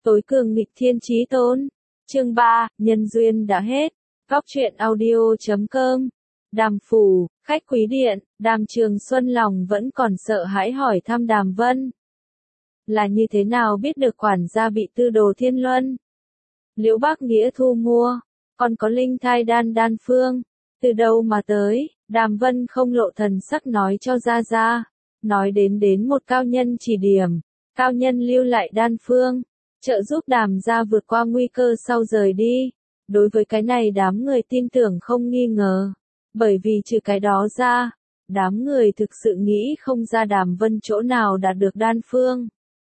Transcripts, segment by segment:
Tối cường nghịch thiên chí tôn. Chương 3, nhân duyên đã hết. Góc truyện audio.com. Đàm Phủ, khách quý điện, Đàm Trường Xuân lòng vẫn còn sợ hãi hỏi thăm Đàm Vân. Là như thế nào biết được quản gia bị tư đồ thiên luân? Liễu Bác Nghĩa thu mua, còn có linh thai đan phương, từ đâu mà tới? Đàm Vân không lộ thần sắc nói cho ra. Nói đến một cao nhân chỉ điểm, cao nhân lưu lại đan phương, trợ giúp Đàm gia vượt qua nguy cơ sau rời đi. Đối với cái này đám người tin tưởng không nghi ngờ, bởi vì trừ cái đó ra, đám người thực sự nghĩ không ra Đàm Vân chỗ nào đạt được đan phương.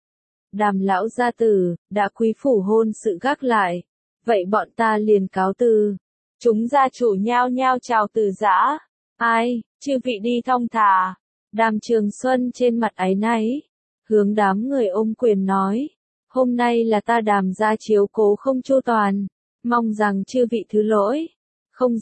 Đàm lão gia tử, đã quý phủ hôn sự gác lại, vậy bọn ta liền cáo từ. Chúng gia chủ nhao nhao chào từ giã. Ai, chư vị đi thong thả. Đàm Trường Xuân trên mặt áy náy, hướng đám người ôm quyền nói, hôm nay là ta Đàm gia chiếu cố không chu toàn, mong rằng chư vị thứ lỗi. Không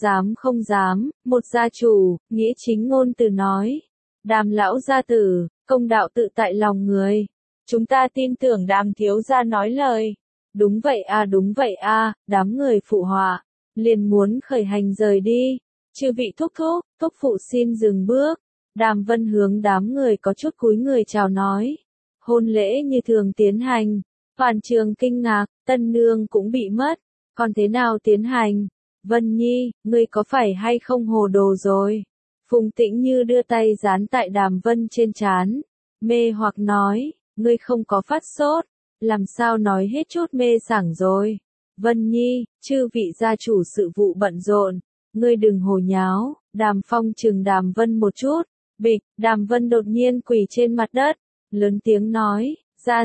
dám, một gia chủ, nghĩa chính ngôn từ nói. Đàm lão gia tử, công đạo tự tại lòng người. Chúng ta tin tưởng Đàm thiếu gia nói lời. Đúng vậy à, đám người phụ họa, liền muốn khởi hành rời đi. Chư vị thúc phụ xin dừng bước. Đàm Vân hướng đám người có chút cúi người chào nói. Hôn lễ như thường tiến hành. Toàn trường kinh ngạc, tân nương cũng bị mất. Còn thế nào tiến hành? Vân Nhi, ngươi có phải hay không hồ đồ rồi? Phùng Tĩnh Như đưa tay dán tại Đàm Vân trên trán, mê hoặc nói, ngươi không có phát sốt, làm sao nói hết chút mê sảng rồi. Vân Nhi, chư vị gia chủ sự vụ bận rộn, ngươi đừng hồ nháo. Đàm Phong chừng Đàm Vân một chút, bịch, Đàm Vân đột nhiên quỳ trên mặt đất, lớn tiếng nói, ra,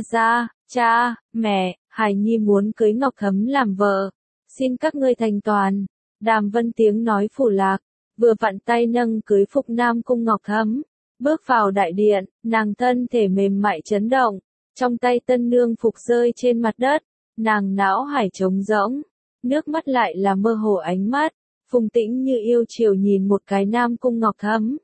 cha, mẹ, Hải Nhi muốn cưới Ngọc Thấm làm vợ, xin các ngươi thành toàn. Đàm Vân tiếng nói phủ lạc, vừa vặn tay nâng cưới phục Nam Cung Ngọc Thấm, bước vào đại điện, nàng thân thể mềm mại chấn động, trong tay tân nương phục rơi trên mặt đất, nàng não hải trống rỗng, nước mắt lại là mơ hồ ánh mắt. Phùng Tĩnh Như yêu chiều nhìn một cái Nam Cung Ngọc Thấm.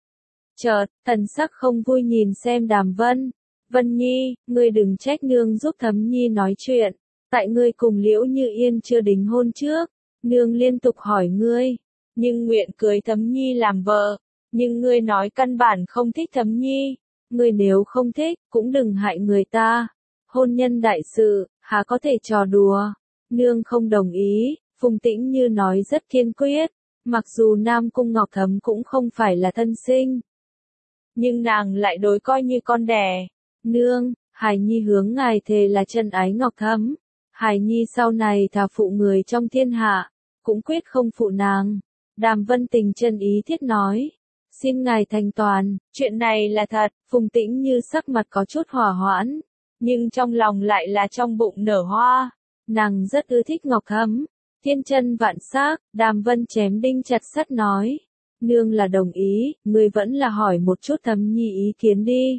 Chợt, thần sắc không vui nhìn xem Đàm Vân. Vân Nhi, ngươi đừng trách nương giúp Thấm Nhi nói chuyện. Tại ngươi cùng Liễu Như Yên chưa đính hôn trước, nương liên tục hỏi ngươi, nhưng nguyện cưới Thấm Nhi làm vợ. Nhưng ngươi nói căn bản không thích Thấm Nhi. Ngươi nếu không thích, cũng đừng hại người ta. Hôn nhân đại sự, há có thể trò đùa. Nương không đồng ý. Phùng Tĩnh Như nói rất kiên quyết, mặc dù Nam Cung Ngọc Thấm cũng không phải là thân sinh, nhưng nàng lại đối coi như con đẻ. Nương, Hải Nhi hướng ngài thề là chân ái Ngọc Thấm, Hải Nhi sau này thà phụ người trong thiên hạ, cũng quyết không phụ nàng. Đàm Vân tình chân ý thiết nói, xin ngài thành toàn, chuyện này là thật. Phùng Tĩnh Như sắc mặt có chút hòa hoãn, nhưng trong lòng lại là trong bụng nở hoa, nàng rất ưa thích Ngọc Thấm. Thiên chân vạn sắc, Đàm Vân chém đinh chặt sắt nói. Nương là đồng ý, ngươi vẫn là hỏi một chút Thấm Nhi ý kiến đi.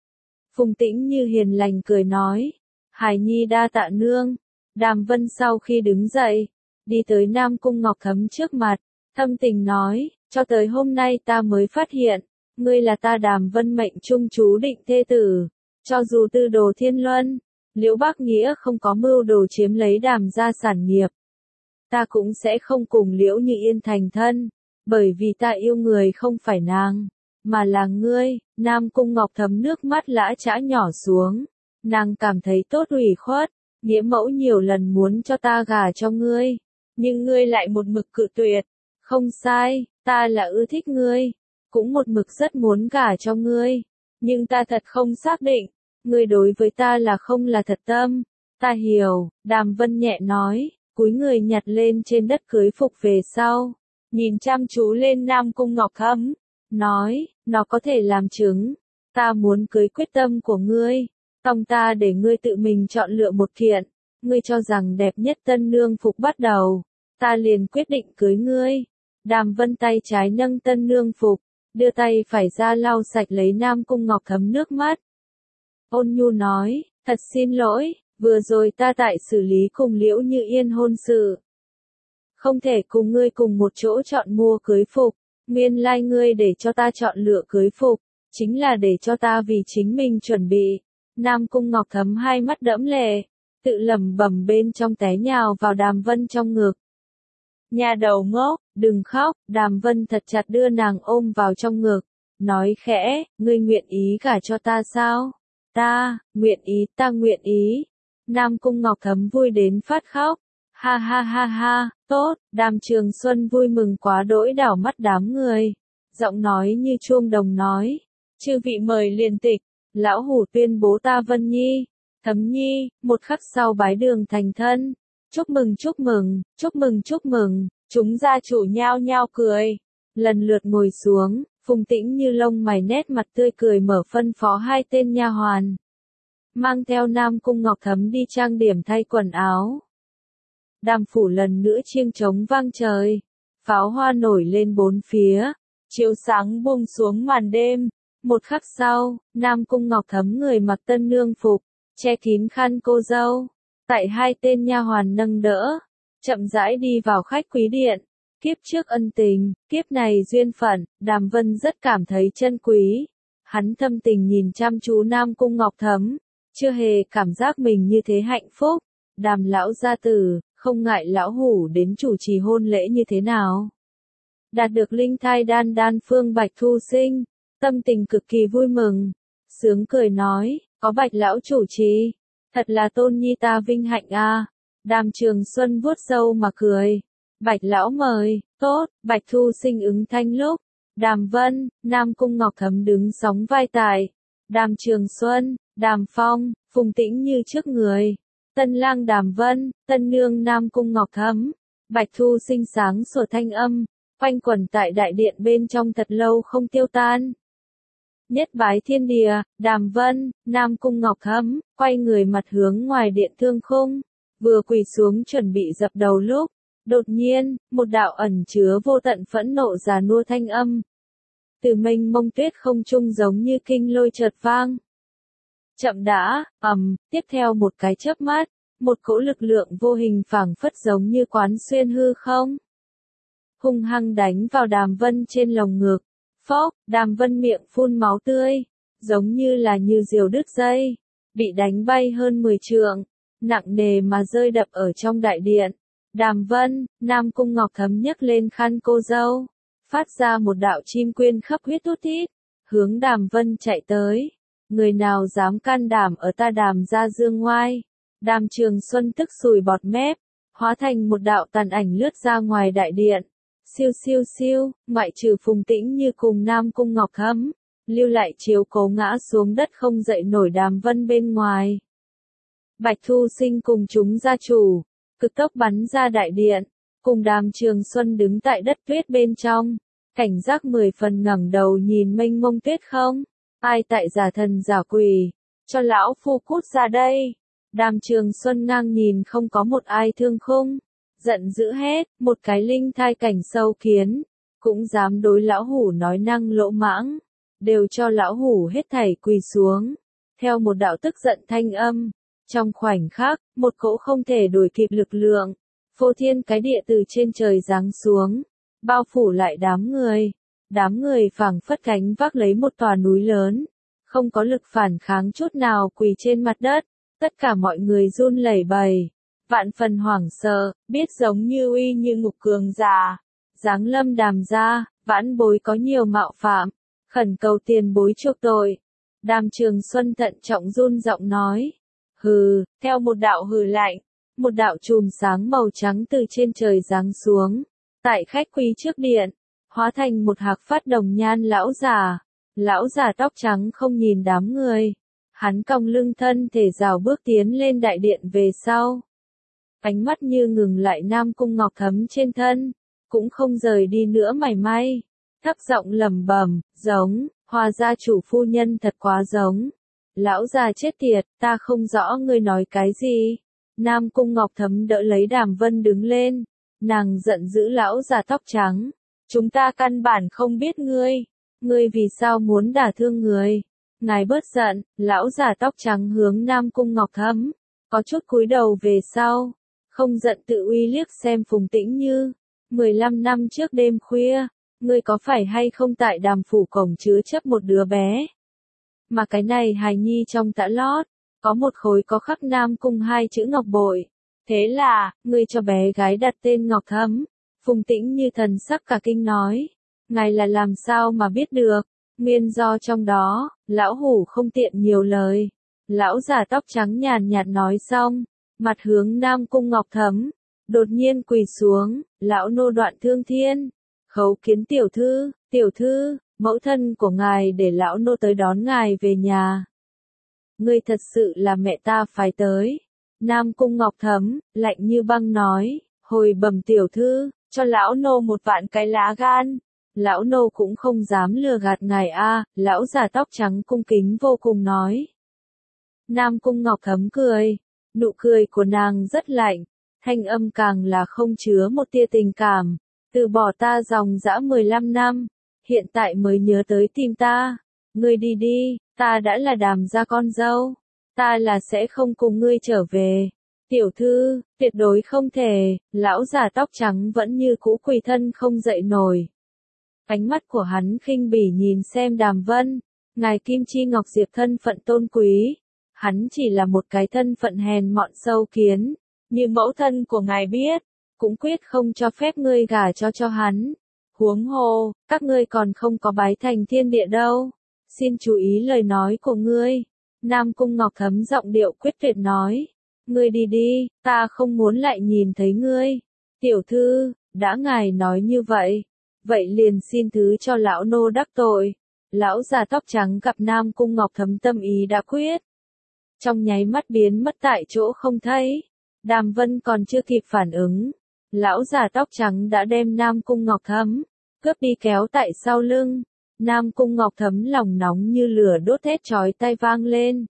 Phùng Tĩnh Như hiền lành cười nói. Hải Nhi đa tạ nương. Đàm Vân sau khi đứng dậy, đi tới Nam Cung Ngọc Thấm trước mặt, thâm tình nói, cho tới hôm nay ta mới phát hiện, ngươi là ta Đàm Vân mệnh trung chú định thê tử. Cho dù tư đồ thiên luân, Liễu Bác Nghĩa không có mưu đồ chiếm lấy Đàm gia sản nghiệp, ta cũng sẽ không cùng Liễu Như Yên thành thân, bởi vì ta yêu người không phải nàng, mà là ngươi. Nam Cung Ngọc Thấm nước mắt lã chã nhỏ xuống, nàng cảm thấy tốt ủy khuất, nghĩa mẫu nhiều lần muốn cho ta gả cho ngươi, nhưng ngươi lại một mực cự tuyệt. Không sai, ta là ưa thích ngươi, cũng một mực rất muốn gả cho ngươi, nhưng ta thật không xác định, ngươi đối với ta là không là thật tâm. Ta hiểu, Đàm Vân nhẹ nói. Cúi người nhặt lên trên đất cưới phục về sau, nhìn chăm chú lên Nam Cung Ngọc Thấm, nói, nó có thể làm chứng, ta muốn cưới quyết tâm của ngươi, tòng ta để ngươi tự mình chọn lựa một kiện, ngươi cho rằng đẹp nhất tân nương phục bắt đầu, ta liền quyết định cưới ngươi. Đàm Vân tay trái nâng tân nương phục, đưa tay phải ra lau sạch lấy Nam Cung Ngọc Thấm nước mắt. Ôn nhu nói, thật xin lỗi. Vừa rồi ta tại xử lý cùng Liễu Như Yên hôn sự, không thể cùng ngươi cùng một chỗ chọn mua cưới phục, nguyên lai ngươi để cho ta chọn lựa cưới phục, chính là để cho ta vì chính mình chuẩn bị. Nam Cung Ngọc Thấm hai mắt đẫm lệ, tự lẩm bẩm bên trong té nhào vào Đàm Vân trong ngực. Nhà đầu ngốc, đừng khóc, Đàm Vân thật chặt đưa nàng ôm vào trong ngực, nói khẽ, ngươi nguyện ý gả cho ta sao? Ta nguyện ý. Nam Cung Ngọc Thấm vui đến phát khóc. Ha ha ha ha, tốt, Đàm Trường Xuân vui mừng quá đỗi đảo mắt đám người. Giọng nói như chuông đồng nói, chư vị mời liền tịch, lão hủ tuyên bố ta Vân Nhi, Thấm Nhi, một khắc sau bái đường thành thân. Chúc mừng chúc mừng, chúc mừng chúc mừng, chúng gia chủ nhao nhao cười. Lần lượt ngồi xuống, Phùng Tĩnh như lông mày nét mặt tươi cười mở phân phó hai tên nha hoàn. Mang theo Nam Cung Ngọc Thấm đi trang điểm thay quần áo. Đàm phủ lần nữa chiêng trống vang trời. Pháo hoa nổi lên bốn phía, chiếu sáng buông xuống màn đêm. Một khắc sau, Nam Cung Ngọc Thấm người mặc tân nương phục, che kín khăn cô dâu. Tại hai tên nha hoàn nâng đỡ, chậm rãi đi vào khách quý điện. Kiếp trước ân tình, kiếp này duyên phận, Đàm Vân rất cảm thấy chân quý. Hắn thâm tình nhìn chăm chú Nam Cung Ngọc Thấm, chưa hề cảm giác mình như thế hạnh phúc. Đàm lão gia tử, không ngại lão hủ đến chủ trì hôn lễ như thế nào. Đạt được linh thai đan phương Bạch Thu Sinh, tâm tình cực kỳ vui mừng. Sướng cười nói, có Bạch lão chủ trì, thật là tôn nhi ta vinh hạnh a. Đàm Trường Xuân vuốt râu mà cười. Bạch lão mời, tốt, Bạch Thu Sinh ứng thanh lúc. Đàm Vân, Nam Cung Ngọc Thấm đứng sóng vai tài. Đàm Trường Xuân, Đàm Phong, Phùng Tĩnh như trước người. Tân lang Đàm Vân, tân nương Nam Cung Ngọc Thấm. Bạch Thu Sinh sáng sủa thanh âm, quanh quẩn tại đại điện bên trong thật lâu không tiêu tan. Nhất bái thiên địa, Đàm Vân, Nam Cung Ngọc Thấm, quay người mặt hướng ngoài điện thương khung, vừa quỳ xuống chuẩn bị dập đầu lúc, đột nhiên, một đạo ẩn chứa vô tận phẫn nộ già nua thanh âm. Từ mênh mông tuyết không trung giống như kinh lôi chợt vang. Chậm đã, tiếp theo một cái chớp mắt, một cỗ lực lượng vô hình phảng phất giống như quán xuyên hư không. Hung hăng đánh vào Đàm Vân trên lồng ngực. Phốc, Đàm Vân miệng phun máu tươi, giống như là như diều đứt dây, bị đánh bay hơn 10 trượng, nặng nề mà rơi đập ở trong đại điện. Đàm Vân, Nam Cung Ngọc Thấm nhấc lên khăn cô dâu, phát ra một đạo chim quyên khắp huyết thút thít, hướng Đàm Vân chạy tới. Người nào dám can đảm ở ta Đàm gia dương ngoai? Đàm Trường Xuân tức sùi bọt mép, hóa thành một đạo tàn ảnh lướt ra ngoài đại điện. Siêu siêu siêu, ngoại trừ Phùng Tĩnh như cùng Nam Cung Ngọc Thấm, lưu lại chiếu cố ngã xuống đất không dậy nổi Đàm Vân bên ngoài. Bạch Thu Sinh cùng chúng gia chủ, cực tốc bắn ra đại điện, cùng Đàm Trường Xuân đứng tại đất tuyết bên trong, cảnh giác 10 phần ngẩng đầu nhìn mênh mông tuyết không, ai tại giả thần giả quỷ, cho lão phu cút ra đây. Đàm Trường Xuân ngang nhìn không có một ai thương khung, giận dữ hét, một cái linh thai cảnh sâu kiến, cũng dám đối lão hủ nói năng lỗ mãng, đều cho lão hủ hết thảy quỳ xuống. Theo một đạo tức giận thanh âm, trong khoảnh khắc, một cỗ không thể đuổi kịp lực lượng, phô thiên cái địa từ trên trời giáng xuống, bao phủ lại đám người phảng phất cánh vác lấy một tòa núi lớn, không có lực phản kháng chút nào quỳ trên mặt đất, tất cả mọi người run lẩy bẩy. Vạn phần hoảng sợ, biết giống như uy như ngục cường giả. Giáng lâm Đàm gia, vãn bối có nhiều mạo phạm, khẩn cầu tiền bối chuộc tội. Đàm Trường Xuân thận trọng run giọng nói. Hừ, theo một đạo hừ lạnh, một đạo chùm sáng màu trắng từ trên trời giáng xuống. Tại khách quý trước điện, hóa thành một hạc phát đồng nhan lão giả. Lão giả tóc trắng không nhìn đám người. Hắn cong lưng thân thể rào bước tiến lên đại điện về sau. Ánh mắt như ngừng lại Nam Cung Ngọc Thấm trên thân, cũng không rời đi nữa mảy may. Thấp giọng lẩm bẩm, giống, Hoa gia chủ phu nhân thật quá giống. Lão già chết tiệt, ta không rõ ngươi nói cái gì. Nam Cung Ngọc Thấm đỡ lấy Đàm Vân đứng lên, nàng giận dữ lão già tóc trắng. Chúng ta căn bản không biết ngươi vì sao muốn đả thương người. Ngài bớt giận, lão già tóc trắng hướng Nam Cung Ngọc Thấm, có chút cúi đầu về sau. Không giận tự uy liếc xem Phùng Tĩnh Như. 15 năm trước đêm khuya, ngươi có phải hay không tại Đàm phủ cổng chứa chấp một đứa bé? Mà cái này hài nhi trong tã lót, có một khối có khắc Nam Cung hai chữ ngọc bội. Thế là, ngươi cho bé gái đặt tên Ngọc Thấm. Phùng Tĩnh như thần sắc cả kinh nói. Ngài là làm sao mà biết được? Nguyên do trong đó, lão hủ không tiện nhiều lời. Lão già tóc trắng nhàn nhạt nói xong, mặt hướng Nam Cung Ngọc Thấm, đột nhiên quỳ xuống, lão nô Đoạn Thương Thiên, khấu kiến tiểu thư, mẫu thân của ngài để lão nô tới đón ngài về nhà. Ngươi thật sự là mẹ ta phải tới. Nam Cung Ngọc Thấm, lạnh như băng nói, hồi bẩm tiểu thư, cho lão nô 1.000 cái lá gan. Lão nô cũng không dám lừa gạt ngài a, lão già tóc trắng cung kính vô cùng nói. Nam Cung Ngọc Thấm cười, nụ cười của nàng rất lạnh, thanh âm càng là không chứa một tia tình cảm, từ bỏ ta dòng dã 15 năm, hiện tại mới nhớ tới tìm ta, ngươi đi đi, ta đã là Đàm gia con dâu, ta là sẽ không cùng ngươi trở về. Tiểu thư, tuyệt đối không thể, lão già tóc trắng vẫn như cũ quỳ thân không dậy nổi. Ánh mắt của hắn khinh bỉ nhìn xem Đàm Vân, ngài Kim Chi Ngọc Diệp thân phận tôn quý, hắn chỉ là một cái thân phận hèn mọn sâu kiến, như mẫu thân của ngài biết, cũng quyết không cho phép ngươi gả cho hắn. Huống hồ, các ngươi còn không có bái thành thiên địa đâu. Xin chú ý lời nói của ngươi. Nam Cung Ngọc Thấm giọng điệu quyết tuyệt nói. Ngươi đi đi, ta không muốn lại nhìn thấy ngươi. Tiểu thư, đã ngài nói như vậy. Vậy liền xin thứ cho lão nô đắc tội. Lão già tóc trắng gặp Nam Cung Ngọc Thấm tâm ý đã quyết. Trong nháy mắt biến mất tại chỗ không thấy. Đàm Vân còn chưa kịp phản ứng. Lão già tóc trắng đã đem Nam Cung Ngọc Thấm cướp đi kéo tại sau lưng. Nam Cung Ngọc Thấm lòng nóng như lửa đốt thét chói tai vang lên.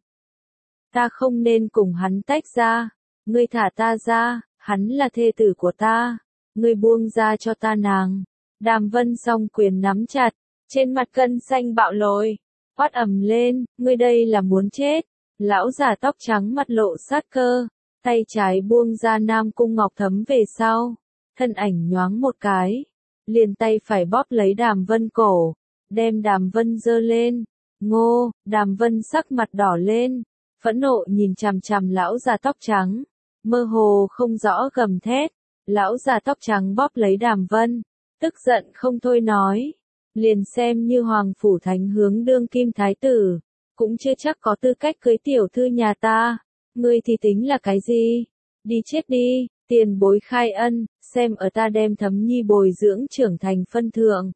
Ta không nên cùng hắn tách ra. Ngươi thả ta ra, hắn là thê tử của ta. Ngươi buông ra cho ta nàng. Đàm Vân song quyền nắm chặt, trên mặt gân xanh bạo lồi, quát ầm lên, ngươi đây là muốn chết. Lão già tóc trắng mặt lộ sát cơ, tay trái buông ra Nam Cung Ngọc Thấm về sau, thân ảnh nhoáng một cái, liền tay phải bóp lấy Đàm Vân cổ, đem Đàm Vân giơ lên. Ngô, Đàm Vân sắc mặt đỏ lên, phẫn nộ nhìn chằm chằm lão già tóc trắng, mơ hồ không rõ gầm thét. Lão già tóc trắng bóp lấy Đàm Vân, tức giận không thôi nói, liền xem như Hoàng Phủ Thánh hướng đương kim thái tử, cũng chưa chắc có tư cách cưới tiểu thư nhà ta, ngươi thì tính là cái gì? Đi chết đi, tiền bối khai ân, xem ở ta đem Thấm Nhi bồi dưỡng trưởng thành phân thượng.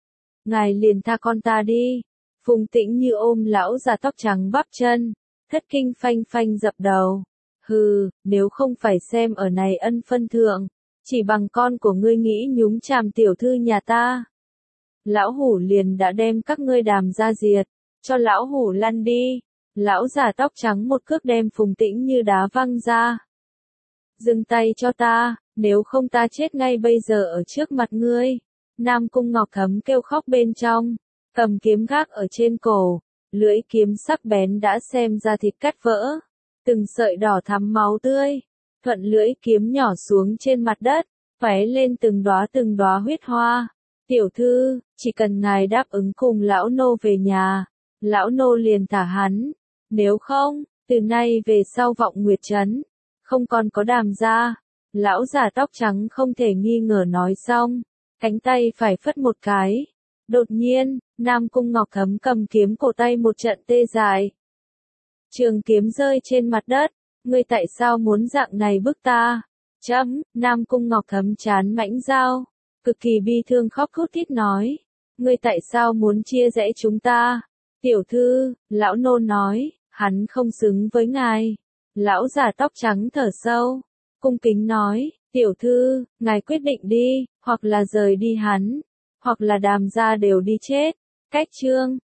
Ngài liền tha con ta đi. Phùng Tĩnh như ôm lão già tóc trắng bắp chân, thất kinh phanh phanh dập đầu. Hừ, nếu không phải xem ở này ân phân thượng, chỉ bằng con của ngươi nghĩ nhúng chàm tiểu thư nhà ta. Lão hủ liền đã đem các ngươi Đàm ra diệt, cho lão hủ lăn đi. Lão già tóc trắng một cước đem Phùng Tĩnh như đá văng ra. Dừng tay cho ta, nếu không ta chết ngay bây giờ ở trước mặt ngươi. Nam Cung Ngọc Thấm kêu khóc bên trong, cầm kiếm gác ở trên cổ, lưỡi kiếm sắc bén đã xem ra thịt cắt vỡ, từng sợi đỏ thắm máu tươi, thuận lưỡi kiếm nhỏ xuống trên mặt đất, tóe lên từng đóa huyết hoa. Tiểu thư, chỉ cần ngài đáp ứng cùng lão nô về nhà, lão nô liền thả hắn, nếu không, từ nay về sau Vọng Nguyệt Trấn, không còn có Đàm gia. Lão già tóc trắng không thể nghi ngờ nói xong, cánh tay phải phất một cái. Đột nhiên, Nam Cung Ngọc Thấm cầm kiếm cổ tay một trận tê dại. Trường kiếm rơi trên mặt đất, ngươi tại sao muốn dạng này bức ta? Nam Cung Ngọc Thấm chán mãnh dao, cực kỳ bi thương khóc thút thít nói, ngươi tại sao muốn chia rẽ chúng ta? Tiểu thư, lão nô nói, hắn không xứng với ngài. Lão già tóc trắng thở sâu, cung kính nói, tiểu thư, ngài quyết định đi, hoặc là rời đi hắn, hoặc là Đàm gia đều đi chết. Cách chương